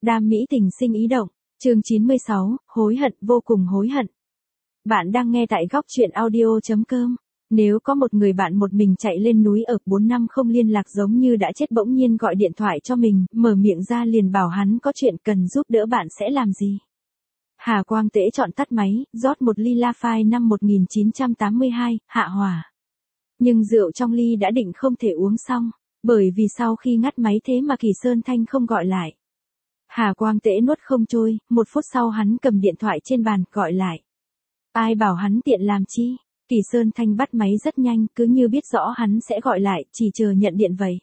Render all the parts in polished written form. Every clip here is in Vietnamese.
Đam mỹ tình sinh ý động, chương 96, hối hận, vô cùng hối hận. Bạn đang nghe tại góc truyện audio.com. Nếu có một người bạn một mình chạy lên núi ở 4 năm không liên lạc giống như đã chết bỗng nhiên gọi điện thoại cho mình, mở miệng ra liền bảo hắn có chuyện cần giúp đỡ bạn sẽ làm gì? Hà Quang Tễ chọn tắt máy, rót một ly La Phai năm 1982, hạ hỏa. Nhưng rượu trong ly đã định không thể uống xong, bởi vì sau khi ngắt máy thế mà Kỳ Sơn Thanh không gọi lại. Hà Quang Tễ nuốt không trôi, 1 phút sau hắn cầm điện thoại trên bàn, gọi lại. Ai bảo hắn tiện làm chi? Kỳ Sơn Thanh bắt máy rất nhanh, cứ như biết rõ hắn sẽ gọi lại, chỉ chờ nhận điện vậy.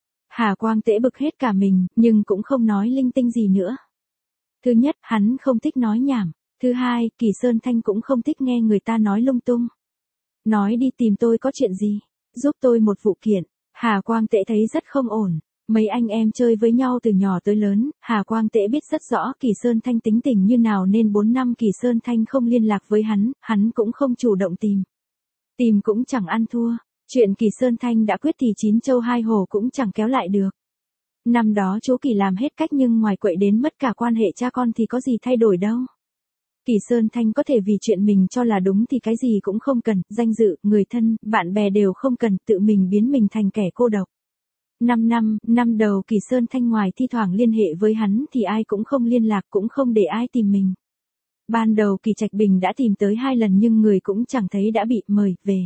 Hà Quang Tễ bực hết cả mình, nhưng cũng không nói linh tinh gì nữa. Thứ nhất, hắn không thích nói nhảm. Thứ hai, Kỳ Sơn Thanh cũng không thích nghe người ta nói lung tung. Nói đi tìm tôi có chuyện gì? Giúp tôi một vụ kiện. Hà Quang Tễ thấy rất không ổn. Mấy anh em chơi với nhau từ nhỏ tới lớn, Hà Quang Tễ biết rất rõ Kỳ Sơn Thanh tính tình như nào nên 4 năm Kỳ Sơn Thanh không liên lạc với hắn cũng không chủ động tìm. Tìm cũng chẳng ăn thua, chuyện Kỳ Sơn Thanh đã quyết thì 9 châu 2 hồ cũng chẳng kéo lại được. Năm đó chú Kỳ làm hết cách nhưng ngoài quậy đến mất cả quan hệ cha con thì có gì thay đổi đâu. Kỳ Sơn Thanh có thể vì chuyện mình cho là đúng thì cái gì cũng không cần, danh dự, người thân, bạn bè đều không cần, tự mình biến mình thành kẻ cô độc. 5 năm đầu Kỳ Sơn Thanh ngoài thi thoảng liên hệ với hắn thì ai cũng không liên lạc, cũng không để ai tìm mình. Ban đầu Kỳ Trạch Bình đã tìm tới 2 lần nhưng người cũng chẳng thấy đã bị mời về.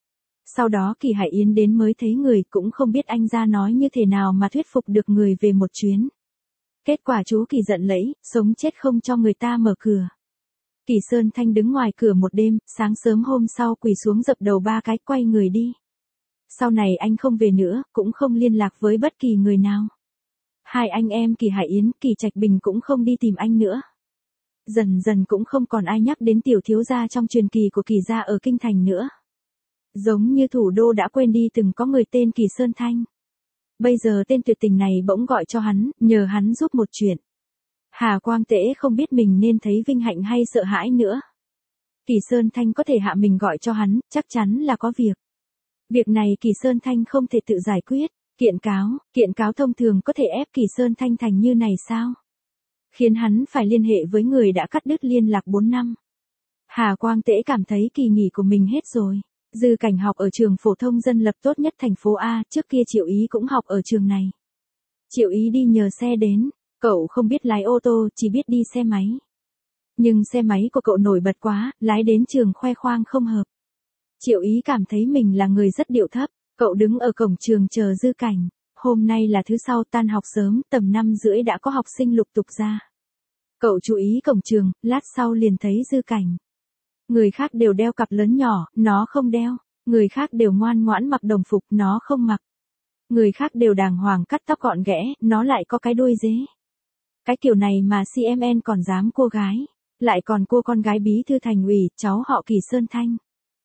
Sau đó Kỳ Hải Yến đến mới thấy người, cũng không biết anh ra nói như thế nào mà thuyết phục được người về một chuyến. Kết quả chú Kỳ giận lẫy, sống chết không cho người ta mở cửa. Kỳ Sơn Thanh đứng ngoài cửa một đêm, sáng sớm hôm sau quỳ xuống dập đầu 3 cái, quay người đi. Sau này anh không về nữa, cũng không liên lạc với bất kỳ người nào. 2 anh em Kỳ Hải Yến, Kỳ Trạch Bình cũng không đi tìm anh nữa. Dần dần cũng không còn ai nhắc đến tiểu thiếu gia trong truyền kỳ của Kỳ gia ở Kinh Thành nữa. Giống như thủ đô đã quên đi từng có người tên Kỳ Sơn Thanh. Bây giờ tên tuyệt tình này bỗng gọi cho hắn, nhờ hắn giúp một chuyện. Hà Quang Tễ không biết mình nên thấy vinh hạnh hay sợ hãi nữa. Kỳ Sơn Thanh có thể hạ mình gọi cho hắn, chắc chắn là có việc. Việc này Kỳ Sơn Thanh không thể tự giải quyết. Kiện cáo thông thường có thể ép Kỳ Sơn Thanh thành như này sao? Khiến hắn phải liên hệ với người đã cắt đứt liên lạc 4 năm. Hà Quang Tễ cảm thấy kỳ nghỉ của mình hết rồi. Dư Cảnh học ở trường phổ thông dân lập tốt nhất thành phố A, trước kia Triệu Ý cũng học ở trường này. Triệu Ý đi nhờ xe đến, cậu không biết lái ô tô, chỉ biết đi xe máy. Nhưng xe máy của cậu nổi bật quá, lái đến trường khoe khoang không hợp. Triệu Ý cảm thấy mình là người rất điệu thấp, cậu đứng ở cổng trường chờ Dư Cảnh. Hôm nay là thứ Sau, tan học sớm, tầm 5:30 đã có học sinh lục tục ra. Cậu chú ý cổng trường, lát sau liền thấy Dư Cảnh. Người khác đều đeo cặp lớn nhỏ, nó không đeo. Người khác đều ngoan ngoãn mặc đồng phục, nó không mặc. Người khác đều đàng hoàng cắt tóc gọn ghẽ, nó lại có cái đuôi dế. Cái kiểu này mà CMN còn dám cua gái. Lại còn cua con gái bí thư thành ủy, cháu họ Kỳ Sơn Thanh.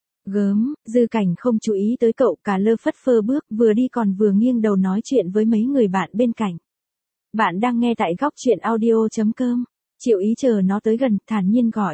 Gớm, Dư Cảnh không chú ý tới cậu, cả lơ phất phơ bước, vừa đi còn vừa nghiêng đầu nói chuyện với mấy người bạn bên cạnh. Bạn đang nghe tại góc truyện audio.com. Triệu Ý chờ nó tới gần, thản nhiên gọi.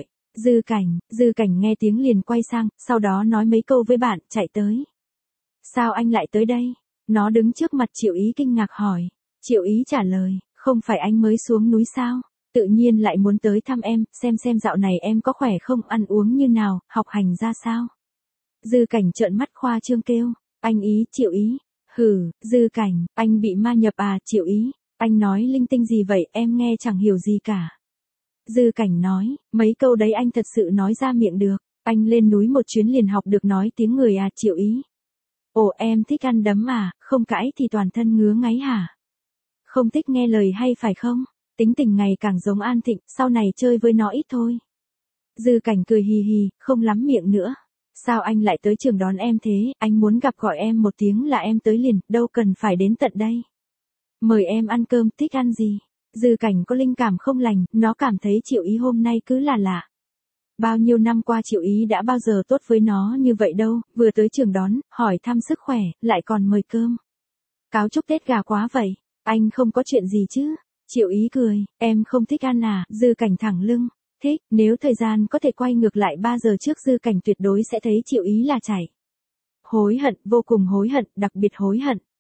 Dư Cảnh nghe tiếng liền quay sang, sau đó nói mấy câu với bạn, chạy tới. Sao anh lại tới đây? Nó đứng trước mặt Triệu Ý kinh ngạc hỏi. Triệu Ý trả lời, không phải anh mới xuống núi sao? Tự nhiên lại muốn tới thăm em, xem dạo này em có khỏe không, ăn uống như nào, học hành ra sao? Dư Cảnh trợn mắt khoa trương kêu, anh ý, Triệu Ý. Hừ, Dư Cảnh, anh bị ma nhập à, Triệu Ý. Anh nói linh tinh gì vậy, em nghe chẳng hiểu gì cả. Dư Cảnh nói, mấy câu đấy anh thật sự nói ra miệng được. Anh lên núi một chuyến liền học được nói tiếng người à, Triệu Ý. Ồ, em thích ăn đấm à, không cãi thì toàn thân ngứa ngáy hả? Không thích nghe lời hay phải không? Tính tình ngày càng giống An Thịnh, sau này chơi với nó ít thôi. Dư Cảnh cười hì hì, không lắm miệng nữa. Sao anh lại tới trường đón em thế, anh muốn gặp gọi em một tiếng là em tới liền, đâu cần phải đến tận đây. Mời em ăn cơm, thích ăn gì? Dư Cảnh có linh cảm không lành, nó cảm thấy Triệu Ý hôm nay cứ là lạ. Bao nhiêu năm qua Triệu Ý đã bao giờ tốt với nó như vậy đâu, vừa tới trường đón, hỏi thăm sức khỏe, lại còn mời cơm. Cáo chúc Tết gà quá vậy, anh không có chuyện gì chứ? Triệu Ý cười, em không thích ăn à? Dư Cảnh thẳng lưng, thích, nếu thời gian có thể quay ngược lại 3 giờ trước Dư Cảnh tuyệt đối sẽ thấy Triệu Ý là chảy. Hối hận, vô cùng hối hận, đặc biệt hối hận.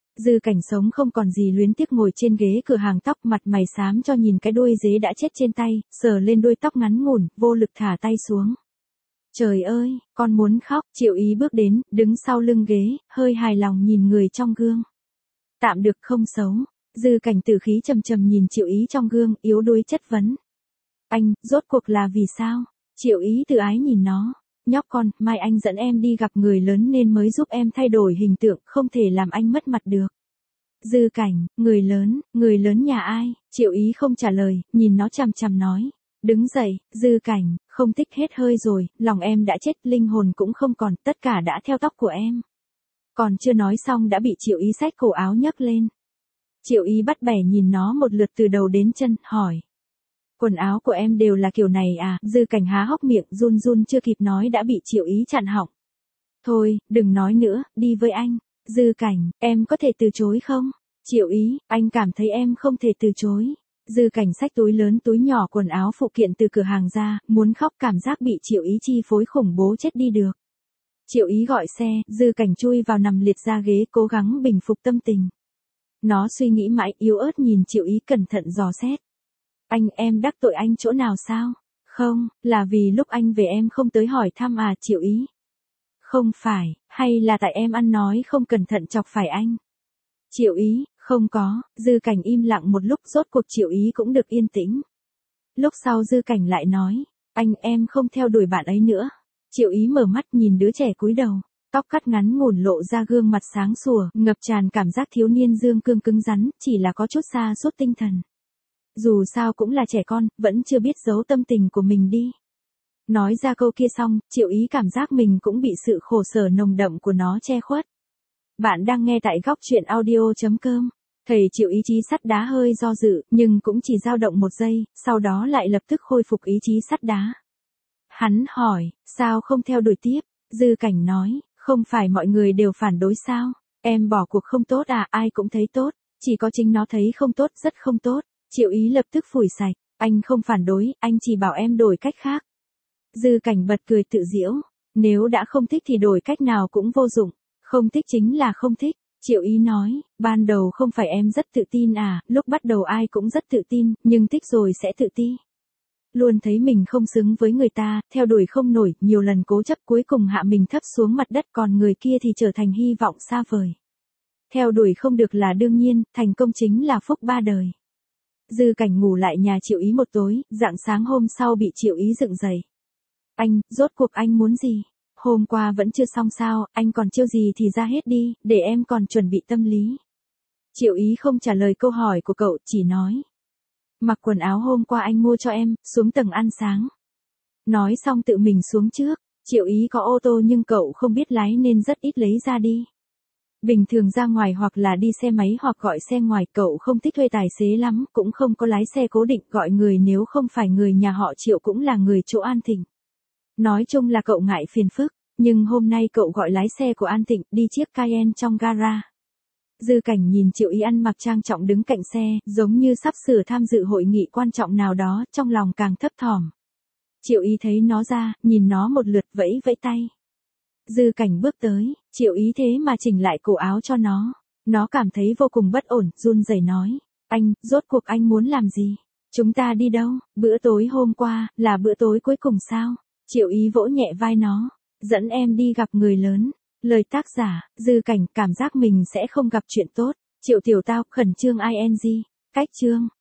Dư Cảnh sống không còn gì luyến tiếc ngồi trên ghế cửa hàng tóc, mặt mày xám cho nhìn cái đuôi dế đã chết trên tay, sờ lên đuôi tóc ngắn ngủn, vô lực thả tay xuống. Trời ơi, con muốn khóc. Triệu Ý bước đến, đứng sau lưng ghế, hơi hài lòng nhìn người trong gương. Tạm được, không xấu. Dư Cảnh tử khí trầm trầm nhìn Triệu Ý trong gương, yếu đuối chất vấn. Anh, rốt cuộc là vì sao? Triệu Ý tự ái nhìn nó. Nhóc con, mai anh dẫn em đi gặp người lớn nên mới giúp em thay đổi hình tượng, không thể làm anh mất mặt được. Dư Cảnh, người lớn nhà ai? Triệu Ý không trả lời, nhìn nó chằm chằm nói. Đứng dậy, Dư Cảnh, không tích hết hơi rồi, lòng em đã chết, linh hồn cũng không còn, tất cả đã theo tóc của em. Còn chưa nói xong đã bị Triệu Ý xách cổ áo nhấc lên. Triệu Ý bắt bẻ nhìn nó một lượt từ đầu đến chân, hỏi. Quần áo của em đều là kiểu này à? Dư Cảnh há hốc miệng, run run chưa kịp nói đã bị Triệu Ý chặn họng. Thôi, đừng nói nữa, đi với anh. Dư Cảnh, em có thể từ chối không? Triệu Ý, anh cảm thấy em không thể từ chối. Dư Cảnh xách túi lớn túi nhỏ quần áo phụ kiện từ cửa hàng ra, muốn khóc, cảm giác bị Triệu Ý chi phối khủng bố chết đi được. Triệu Ý gọi xe, Dư Cảnh chui vào nằm liệt ra ghế, cố gắng bình phục tâm tình. Nó suy nghĩ mãi, yếu ớt nhìn Triệu Ý cẩn thận dò xét. Anh, em đắc tội anh chỗ nào sao? Không, là vì lúc anh về em không tới hỏi thăm à? Triệu Ý. Không phải, hay là tại em ăn nói không cẩn thận chọc phải anh? Triệu Ý, không có. Dư Cảnh im lặng một lúc, rốt cuộc Triệu Ý cũng được yên tĩnh. Lúc sau Dư Cảnh lại nói, anh, em không theo đuổi bạn ấy nữa. Triệu Ý mở mắt nhìn đứa trẻ cúi đầu, tóc cắt ngắn ngủn lộ ra gương mặt sáng sủa, ngập tràn cảm giác thiếu niên dương cương cứng rắn, chỉ là có chút sa sút tinh thần. Dù sao cũng là trẻ con, vẫn chưa biết giấu tâm tình của mình đi. Nói ra câu kia xong, Triệu Ý cảm giác mình cũng bị sự khổ sở nồng đậm của nó che khuất. Bạn đang nghe tại góc truyện audio.com. Thầy Triệu ý chí sắt đá hơi do dự, nhưng cũng chỉ dao động một giây, sau đó lại lập tức khôi phục ý chí sắt đá. Hắn hỏi, sao không theo đuổi tiếp? Dư Cảnh nói, không phải mọi người đều phản đối sao? Em bỏ cuộc không tốt à? Ai cũng thấy tốt, chỉ có chính nó thấy không tốt, rất không tốt. Triệu Ý lập tức phủi sạch, anh không phản đối, anh chỉ bảo em đổi cách khác. Dư Cảnh bật cười tự giễu, nếu đã không thích thì đổi cách nào cũng vô dụng, không thích chính là không thích. Triệu Ý nói, ban đầu không phải em rất tự tin à? Lúc bắt đầu ai cũng rất tự tin, nhưng thích rồi sẽ tự ti. Luôn thấy mình không xứng với người ta, theo đuổi không nổi, nhiều lần cố chấp cuối cùng hạ mình thấp xuống mặt đất, còn người kia thì trở thành hy vọng xa vời. Theo đuổi không được là đương nhiên, thành công chính là phúc ba đời. Dư Cảnh ngủ lại nhà Triệu Ý một tối, rạng sáng hôm sau bị Triệu Ý dựng dậy. Anh, rốt cuộc anh muốn gì? Hôm qua vẫn chưa xong sao, anh còn trêu gì thì ra hết đi, để em còn chuẩn bị tâm lý. Triệu Ý không trả lời câu hỏi của cậu, chỉ nói. Mặc quần áo hôm qua anh mua cho em, xuống tầng ăn sáng. Nói xong tự mình xuống trước. Triệu Ý có ô tô nhưng cậu không biết lái nên rất ít lấy ra đi. Bình thường ra ngoài hoặc là đi xe máy hoặc gọi xe ngoài, cậu không thích thuê tài xế lắm, cũng không có lái xe cố định, gọi người nếu không phải người nhà họ Triệu cũng là người chỗ An Thịnh. Nói chung là cậu ngại phiền phức, nhưng hôm nay cậu gọi lái xe của An Thịnh, đi chiếc Cayenne trong gara. Dư Cảnh nhìn Triệu Ý ăn mặc trang trọng đứng cạnh xe, giống như sắp sửa tham dự hội nghị quan trọng nào đó, trong lòng càng thấp thỏm. Triệu Ý thấy nó ra, nhìn nó một lượt, vẫy vẫy tay. Dư Cảnh bước tới, Triệu Ý thế mà chỉnh lại cổ áo cho nó. Nó cảm thấy vô cùng bất ổn, run rẩy nói. Anh, rốt cuộc anh muốn làm gì? Chúng ta đi đâu? Bữa tối hôm qua, là bữa tối cuối cùng sao? Triệu Ý vỗ nhẹ vai nó. Dẫn em đi gặp người lớn. Lời tác giả, Dư Cảnh cảm giác mình sẽ không gặp chuyện tốt. Triệu Tiểu Tao, khẩn trương ing. Cách chương.